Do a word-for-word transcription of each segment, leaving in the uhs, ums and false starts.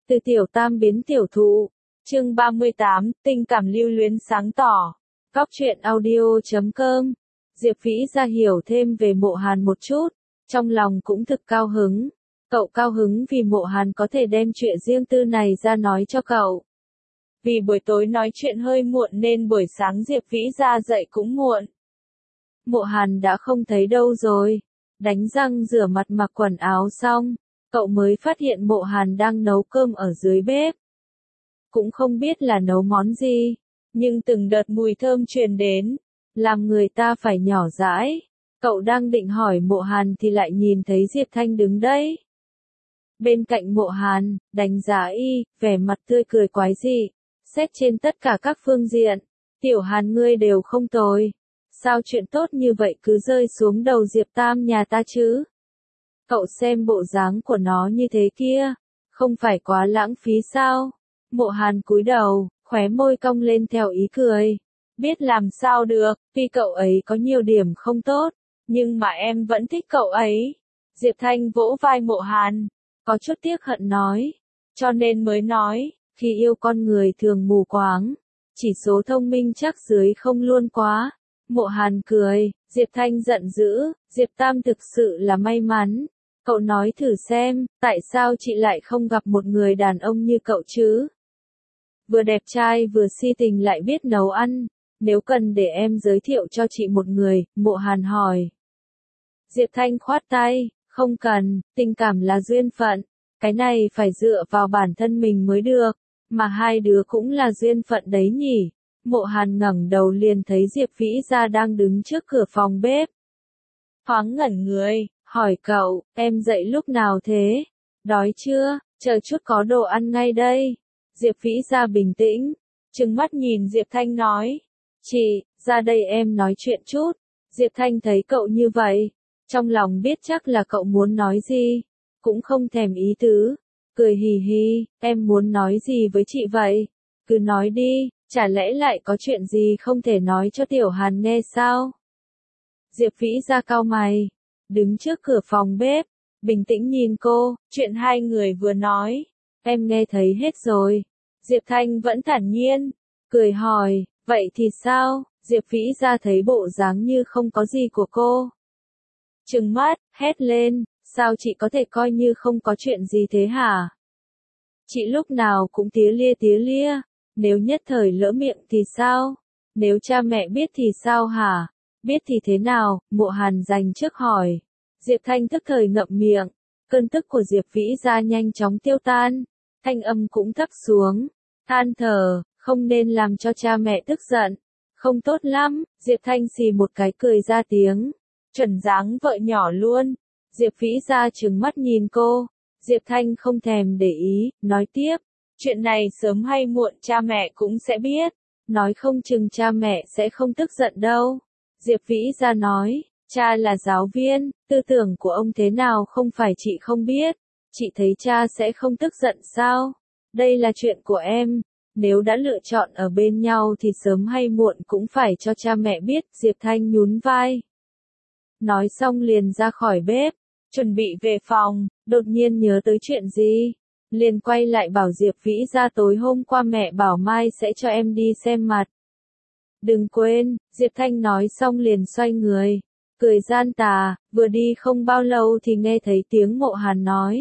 Từ tiểu tam biến tiểu thụ. Chương ba mươi tám, tình cảm lưu luyến sáng tỏ. Cóc truyện audio chấm com. Diệp Vĩ ra hiểu thêm về Mộ Hàn một chút, trong lòng cũng thực cao hứng. Cậu cao hứng vì Mộ Hàn có thể đem chuyện riêng tư này ra nói cho cậu. Vì buổi tối nói chuyện hơi muộn nên buổi sáng Diệp Vĩ ra dậy cũng muộn. Mộ Hàn đã không thấy đâu rồi. Đánh răng rửa mặt mặc quần áo xong, cậu mới phát hiện Mộ Hàn đang nấu cơm ở dưới bếp. Cũng không biết là nấu món gì, nhưng từng đợt mùi thơm truyền đến, làm người ta phải nhỏ dãi. Cậu đang định hỏi Mộ Hàn thì lại nhìn thấy Diệp Thanh đứng đấy. Bên cạnh Mộ Hàn, đánh giá y, vẻ mặt tươi cười quái dị, xét trên tất cả các phương diện. Tiểu Hàn ngươi đều không tồi. Sao chuyện tốt như vậy cứ rơi xuống đầu Diệp Tam nhà ta chứ? Cậu xem bộ dáng của nó như thế kia, không phải quá lãng phí sao? Mộ Hàn cúi đầu, khóe môi cong lên theo ý cười. Biết làm sao được, tuy cậu ấy có nhiều điểm không tốt, nhưng mà em vẫn thích cậu ấy. Diệp Thanh vỗ vai Mộ Hàn, có chút tiếc hận nói. Cho nên mới nói, khi yêu con người thường mù quáng, chỉ số thông minh chắc dưới không luôn quá. Mộ Hàn cười, Diệp Thanh giận dữ, Diệp Tam thực sự là may mắn. Cậu nói thử xem, tại sao chị lại không gặp một người đàn ông như cậu chứ? Vừa đẹp trai vừa si tình lại biết nấu ăn, nếu cần để em giới thiệu cho chị một người, Mộ Hàn hỏi. Diệp Thanh khoát tay, không cần, tình cảm là duyên phận, cái này phải dựa vào bản thân mình mới được, mà hai đứa cũng là duyên phận đấy nhỉ. Mộ Hàn ngẩng đầu liền thấy Diệp Vĩ Gia đang đứng trước cửa phòng bếp. Thoáng ngẩn người, hỏi cậu, em dậy lúc nào thế? Đói chưa? Chờ chút có đồ ăn ngay đây. Diệp Vĩ Gia bình tĩnh, trừng mắt nhìn Diệp Thanh nói. Chị, ra đây em nói chuyện chút. Diệp Thanh thấy cậu như vậy, trong lòng biết chắc là cậu muốn nói gì, cũng không thèm ý tứ. Cười hì hì, em muốn nói gì với chị vậy? Cứ nói đi. Chả lẽ lại có chuyện gì không thể nói cho Tiểu Hàn nghe sao? Diệp Vĩ ra cau mày, đứng trước cửa phòng bếp, bình tĩnh nhìn cô, chuyện hai người vừa nói, em nghe thấy hết rồi. Diệp Thanh vẫn thản nhiên, cười hỏi, vậy thì sao? Diệp Vĩ ra thấy bộ dáng như không có gì của cô. Trừng mắt, hét lên, sao chị có thể coi như không có chuyện gì thế hả? Chị lúc nào cũng tía lia tía lia. Nếu nhất thời lỡ miệng thì sao? Nếu cha mẹ biết thì sao hả? Biết thì thế nào? Mộ Hàn dành trước hỏi. Diệp Thanh tức thời ngậm miệng. Cơn tức của Diệp Vĩ Gia nhanh chóng tiêu tan. Thanh âm cũng thấp xuống. Than thở, không nên làm cho cha mẹ tức giận. Không tốt lắm. Diệp Thanh xì một cái cười ra tiếng. Chuẩn dáng vợ nhỏ luôn. Diệp Vĩ Gia trừng mắt nhìn cô. Diệp Thanh không thèm để ý, nói tiếp. Chuyện này sớm hay muộn cha mẹ cũng sẽ biết, nói không chừng cha mẹ sẽ không tức giận đâu. Diệp Vĩ ra nói, cha là giáo viên, tư tưởng của ông thế nào không phải chị không biết, chị thấy cha sẽ không tức giận sao? Đây là chuyện của em, nếu đã lựa chọn ở bên nhau thì sớm hay muộn cũng phải cho cha mẹ biết. Diệp Thanh nhún vai. Nói xong liền ra khỏi bếp, chuẩn bị về phòng, đột nhiên nhớ tới chuyện gì. Liền quay lại bảo Diệp Vĩ ra tối hôm qua mẹ bảo mai sẽ cho em đi xem mặt. Đừng quên, Diệp Thanh nói xong liền xoay người, cười gian tà, vừa đi không bao lâu thì nghe thấy tiếng Mộ Hàn nói.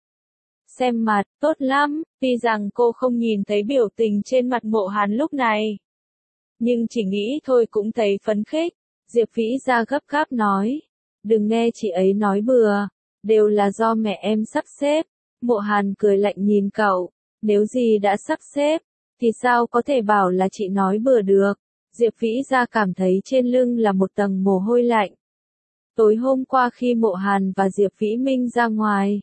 Xem mặt, tốt lắm, tuy rằng cô không nhìn thấy biểu tình trên mặt Mộ Hàn lúc này. Nhưng chỉ nghĩ thôi cũng thấy phấn khích, Diệp Vĩ ra gấp gáp nói. Đừng nghe chị ấy nói bừa, đều là do mẹ em sắp xếp. Mộ Hàn cười lạnh nhìn cậu, nếu gì đã sắp xếp, thì sao có thể bảo là chị nói bừa được. Diệp Vĩ ra cảm thấy trên lưng là một tầng mồ hôi lạnh. Tối hôm qua khi Mộ Hàn và Diệp Vĩ Minh ra ngoài,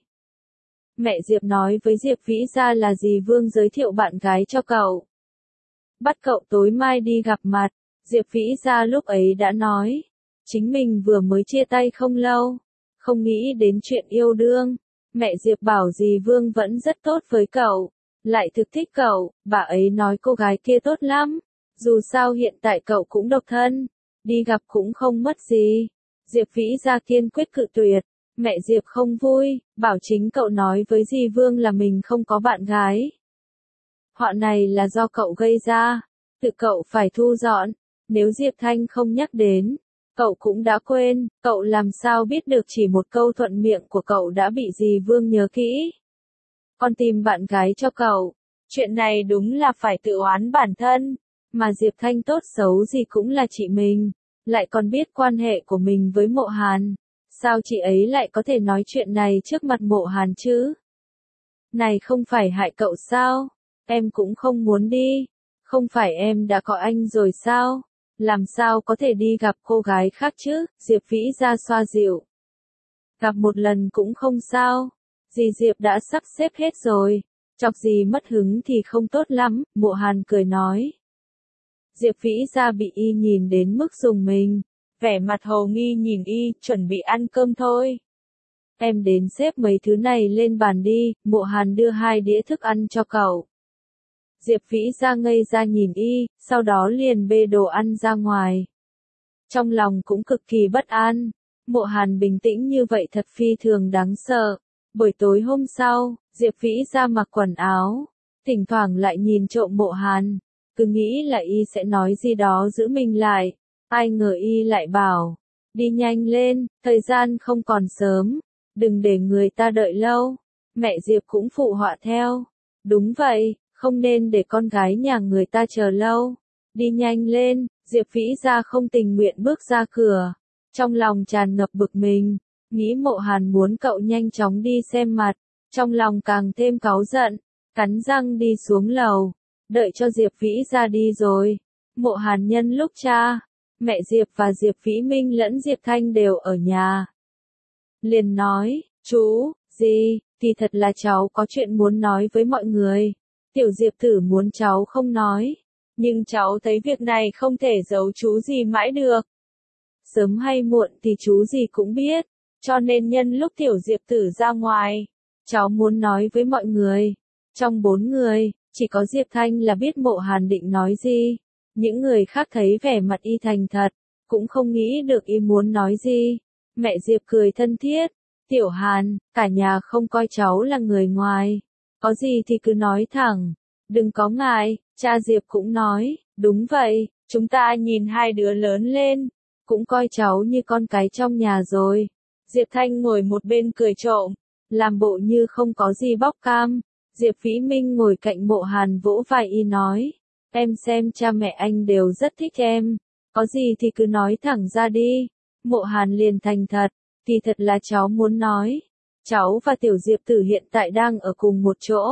mẹ Diệp nói với Diệp Vĩ ra là dì Vương giới thiệu bạn gái cho cậu. Bắt cậu tối mai đi gặp mặt, Diệp Vĩ ra lúc ấy đã nói, chính mình vừa mới chia tay không lâu, không nghĩ đến chuyện yêu đương. Mẹ Diệp bảo dì Vương vẫn rất tốt với cậu, lại thực thích cậu, bà ấy nói cô gái kia tốt lắm, dù sao hiện tại cậu cũng độc thân, đi gặp cũng không mất gì. Diệp Vĩ ra kiên quyết cự tuyệt, Mẹ Diệp không vui, bảo chính cậu nói với dì Vương là mình không có bạn gái. Họa này là do cậu gây ra, tự cậu phải thu dọn, nếu Diệp Thanh không nhắc đến, cậu cũng đã quên, cậu làm sao biết được chỉ một câu thuận miệng của cậu đã bị dì Vương nhớ kỹ. Con tìm bạn gái cho cậu, chuyện này đúng là phải tự oán bản thân, mà Diệp Thanh tốt xấu gì cũng là chị mình, lại còn biết quan hệ của mình với Mộ Hàn, sao chị ấy lại có thể nói chuyện này trước mặt Mộ Hàn chứ? Này không phải hại cậu sao? Em cũng không muốn đi, không phải em đã có anh rồi sao? Làm sao có thể đi gặp cô gái khác chứ? Diệp Vĩ ra xoa dịu. Gặp một lần cũng không sao, dì Diệp đã sắp xếp hết rồi, chọc dì mất hứng thì không tốt lắm, Mộ Hàn cười nói. Diệp Vĩ ra bị y nhìn đến mức rùng mình, vẻ mặt hồ nghi nhìn y, chuẩn bị ăn cơm thôi. Em đến xếp mấy thứ này lên bàn đi, Mộ Hàn đưa hai đĩa thức ăn cho cậu. Diệp Vĩ ra ngây ra nhìn y, sau đó liền bê đồ ăn ra ngoài. Trong lòng cũng cực kỳ bất an, Mộ Hàn bình tĩnh như vậy thật phi thường đáng sợ. Buổi tối hôm sau, Diệp Vĩ ra mặc quần áo, thỉnh thoảng lại nhìn trộm Mộ Hàn, cứ nghĩ là y sẽ nói gì đó giữ mình lại, ai ngờ y lại bảo, đi nhanh lên, thời gian không còn sớm, đừng để người ta đợi lâu. Mẹ Diệp cũng phụ họa theo, đúng vậy, không nên để con gái nhà người ta chờ lâu, đi nhanh lên. Diệp Vĩ ra không tình nguyện bước ra cửa, trong lòng tràn ngập bực mình, nghĩ Mộ Hàn muốn cậu nhanh chóng đi xem mặt, trong lòng càng thêm cáu giận, cắn răng đi xuống lầu, đợi cho Diệp Vĩ ra đi rồi. Mộ Hàn nhân lúc cha, mẹ Diệp và Diệp Vĩ Minh lẫn Diệp Thanh đều ở nhà, liền nói, chú, gì, kỳ thật là cháu có chuyện muốn nói với mọi người. Tiểu Diệp Tử muốn cháu không nói, nhưng cháu thấy việc này không thể giấu chú gì mãi được. Sớm hay muộn thì chú gì cũng biết, cho nên nhân lúc Tiểu Diệp Tử ra ngoài, cháu muốn nói với mọi người. Trong bốn người, chỉ có Diệp Thanh là biết Mộ Hàn định nói gì, những người khác thấy vẻ mặt y thành thật, cũng không nghĩ được y muốn nói gì. Mẹ Diệp cười thân thiết, Tiểu Hàn, cả nhà không coi cháu là người ngoài, có gì thì cứ nói thẳng, đừng có ngại. Cha Diệp cũng nói, đúng vậy, chúng ta nhìn hai đứa lớn lên, cũng coi cháu như con cái trong nhà rồi. Diệp Thanh ngồi một bên cười trộm, làm bộ như không có gì bóc cam. Diệp Vĩ Minh ngồi cạnh Mộ Hàn vỗ vai y nói, em xem cha mẹ anh đều rất thích em, có gì thì cứ nói thẳng ra đi. Mộ Hàn liền thành thật, thì thật là cháu muốn nói, cháu và Tiểu Diệp Tử hiện tại đang ở cùng một chỗ.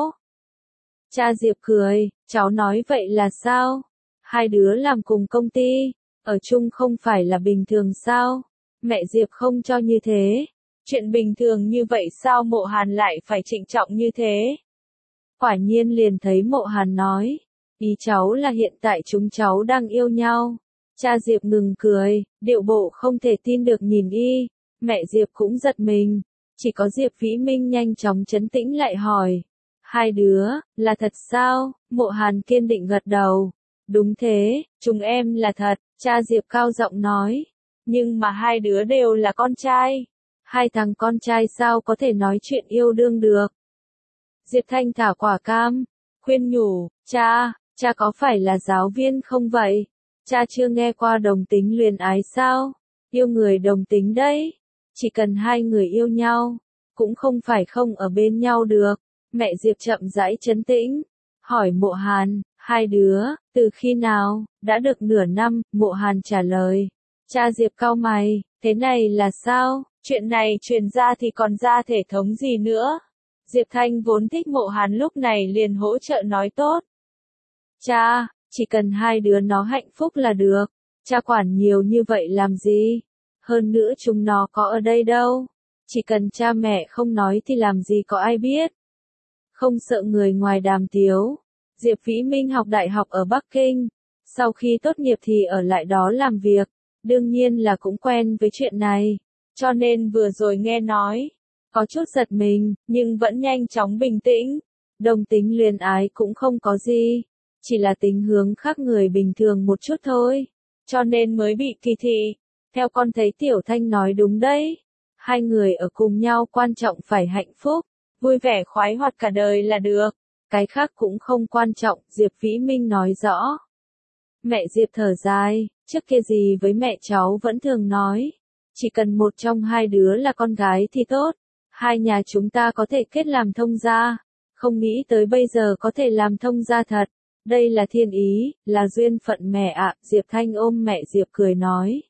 Cha Diệp cười, cháu nói vậy là sao? Hai đứa làm cùng công ty, ở chung không phải là bình thường sao? Mẹ Diệp không cho như thế. Chuyện bình thường như vậy sao Mộ Hàn lại phải trịnh trọng như thế? Quả nhiên liền thấy Mộ Hàn nói, ý cháu là hiện tại chúng cháu đang yêu nhau. Cha Diệp ngừng cười, điệu bộ không thể tin được nhìn y. Mẹ Diệp cũng giật mình, chỉ có Diệp Vĩ Minh nhanh chóng trấn tĩnh lại hỏi, hai đứa, là thật sao? Mộ Hàn kiên định gật đầu, đúng thế, chúng em là thật. Cha Diệp cao giọng nói, nhưng mà hai đứa đều là con trai, hai thằng con trai sao có thể nói chuyện yêu đương được? Diệp Thanh thả quả cam, khuyên nhủ, cha, cha có phải là giáo viên không vậy? Cha chưa nghe qua đồng tính luyến ái sao? Yêu người đồng tính đấy, chỉ cần hai người yêu nhau, cũng không phải không ở bên nhau được. Mẹ Diệp chậm rãi trấn tĩnh, hỏi Mộ Hàn, hai đứa, từ khi nào? Đã được nửa năm, Mộ Hàn trả lời. Cha Diệp cau mày, thế này là sao? Chuyện này truyền ra thì còn ra thể thống gì nữa? Diệp Thanh vốn thích Mộ Hàn lúc này liền hỗ trợ nói tốt. Cha, chỉ cần hai đứa nó hạnh phúc là được, cha quản nhiều như vậy làm gì? Hơn nữa chúng nó có ở đây đâu, chỉ cần cha mẹ không nói thì làm gì có ai biết. Không sợ người ngoài đàm tiếu. Diệp Vĩ Minh học đại học ở Bắc Kinh, sau khi tốt nghiệp thì ở lại đó làm việc, đương nhiên là cũng quen với chuyện này, cho nên vừa rồi nghe nói, có chút giật mình, nhưng vẫn nhanh chóng bình tĩnh. Đồng tính luyến ái cũng không có gì, chỉ là tính hướng khác người bình thường một chút thôi, cho nên mới bị kỳ thị. Theo con thấy Tiểu Thanh nói đúng đấy, Hai người ở cùng nhau quan trọng phải hạnh phúc, vui vẻ khoái hoạt cả đời là được. Cái khác cũng không quan trọng, Diệp Vĩ Minh nói rõ. Mẹ Diệp thở dài, trước kia gì với mẹ cháu vẫn thường nói. Chỉ cần một trong hai đứa là con gái thì tốt. Hai nhà chúng ta có thể kết làm thông gia. Không nghĩ tới bây giờ có thể làm thông gia thật. Đây là thiên ý, là duyên phận mẹ ạ. Diệp Thanh ôm mẹ Diệp cười nói.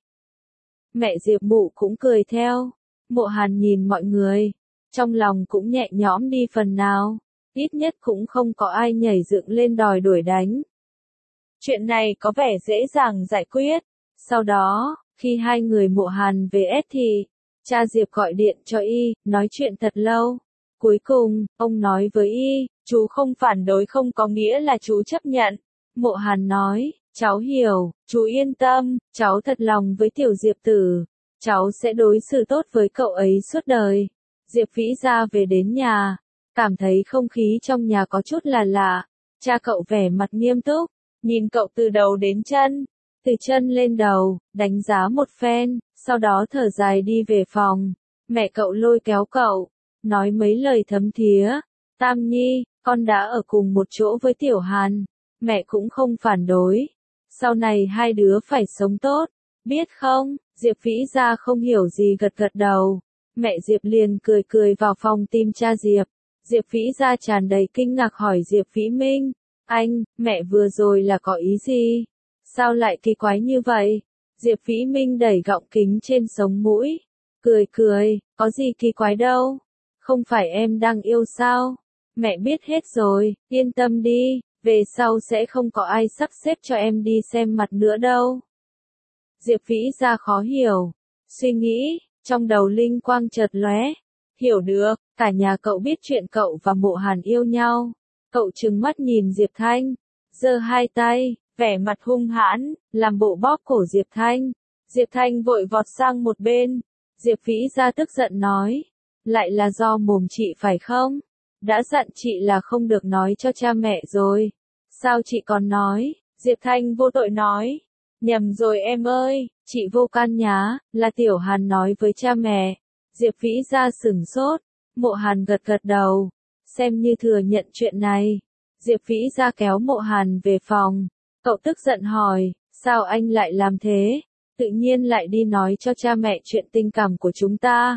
Mẹ Diệp Mụ cũng cười theo. Mộ Hàn nhìn mọi người. Trong lòng cũng nhẹ nhõm đi phần nào. Ít nhất cũng không có ai nhảy dựng lên đòi đuổi đánh. Chuyện này có vẻ dễ dàng giải quyết. Sau đó, khi hai người Mộ Hàn về ét thì, cha Diệp gọi điện cho y, nói chuyện thật lâu. Cuối cùng, ông nói với y, chú không phản đối không có nghĩa là chú chấp nhận. Mộ Hàn nói, cháu hiểu, chú yên tâm, cháu thật lòng với tiểu Diệp tử. Cháu sẽ đối xử tốt với cậu ấy suốt đời. Diệp Vĩ ra về đến nhà, cảm thấy không khí trong nhà có chút là lạ. Cha cậu vẻ mặt nghiêm túc, nhìn cậu từ đầu đến chân, từ chân lên đầu, đánh giá một phen, sau đó thở dài đi về phòng. Mẹ cậu lôi kéo cậu, nói mấy lời thấm thía. Tam Nhi, con đã ở cùng một chỗ với Tiểu Hàn, mẹ cũng không phản đối. Sau này hai đứa phải sống tốt, biết không? Diệp Vĩ ra không hiểu gì gật gật đầu. Mẹ Diệp liền cười cười vào phòng tìm cha Diệp. Diệp Vĩ ra tràn đầy kinh ngạc hỏi Diệp Vĩ Minh, anh, mẹ vừa rồi là có ý gì? Sao lại kỳ quái như vậy? Diệp Vĩ Minh đẩy gọng kính trên sống mũi, cười cười, có gì kỳ quái đâu? Không phải em đang yêu sao? Mẹ biết hết rồi, yên tâm đi, về sau sẽ không có ai sắp xếp cho em đi xem mặt nữa đâu. Diệp Vĩ ra khó hiểu, suy nghĩ, trong đầu linh quang chợt lóe, hiểu được, cả nhà cậu biết chuyện cậu và Mộ Hàn yêu nhau. Cậu trừng mắt nhìn Diệp Thanh, giơ hai tay, vẻ mặt hung hãn, làm bộ bóp cổ Diệp Thanh. Diệp Thanh vội vọt sang một bên. Diệp Vĩ ra tức giận nói, lại là do mồm chị phải không? Đã dặn chị là không được nói cho cha mẹ rồi. Sao chị còn nói? Diệp Thanh vô tội nói, nhầm rồi em ơi, chị vô can nhá, là Tiểu Hàn nói với cha mẹ. Diệp Vĩ ra sửng sốt, Mộ Hàn gật gật đầu, xem như thừa nhận chuyện này. Diệp Vĩ ra kéo Mộ Hàn về phòng, cậu tức giận hỏi, sao anh lại làm thế? Tự nhiên lại đi nói cho cha mẹ chuyện tình cảm của chúng ta.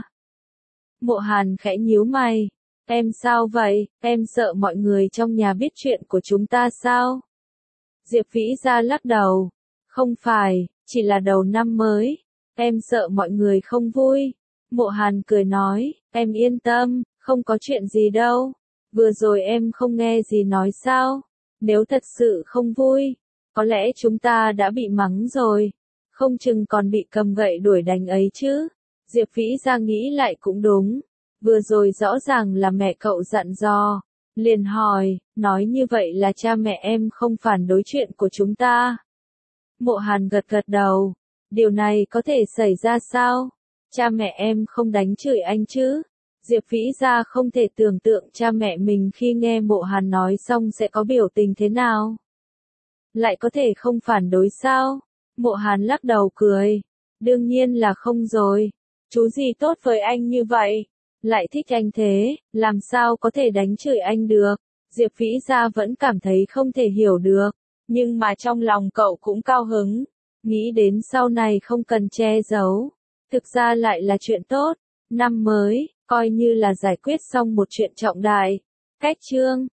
Mộ Hàn khẽ nhíu mày, em sao vậy, em sợ mọi người trong nhà biết chuyện của chúng ta sao? Diệp Vĩ ra lắc đầu, không phải, chỉ là đầu năm mới, em sợ mọi người không vui. Mộ Hàn cười nói, em yên tâm, không có chuyện gì đâu. Vừa rồi em không nghe gì nói sao? Nếu thật sự không vui, có lẽ chúng ta đã bị mắng rồi. Không chừng còn bị cầm gậy đuổi đánh ấy chứ. Diệp Vĩ ra nghĩ lại cũng đúng. Vừa rồi rõ ràng là mẹ cậu dặn dò. Liền hỏi, nói như vậy là cha mẹ em không phản đối chuyện của chúng ta. Mộ Hàn gật gật đầu. Điều này có thể xảy ra sao? Cha mẹ em không đánh chửi anh chứ? Diệp Vĩ ra không thể tưởng tượng cha mẹ mình khi nghe Mộ Hàn nói xong sẽ có biểu tình thế nào. Lại có thể không phản đối sao? Mộ Hàn lắc đầu cười. Đương nhiên là không rồi. Chú gì tốt với anh như vậy? Lại thích anh thế, làm sao có thể đánh chửi anh được? Diệp Vĩ ra vẫn cảm thấy không thể hiểu được. Nhưng mà trong lòng cậu cũng cao hứng. Nghĩ đến sau này không cần che giấu. Thực ra lại là chuyện tốt. Năm mới, coi như là giải quyết xong một chuyện trọng đại. Cách chương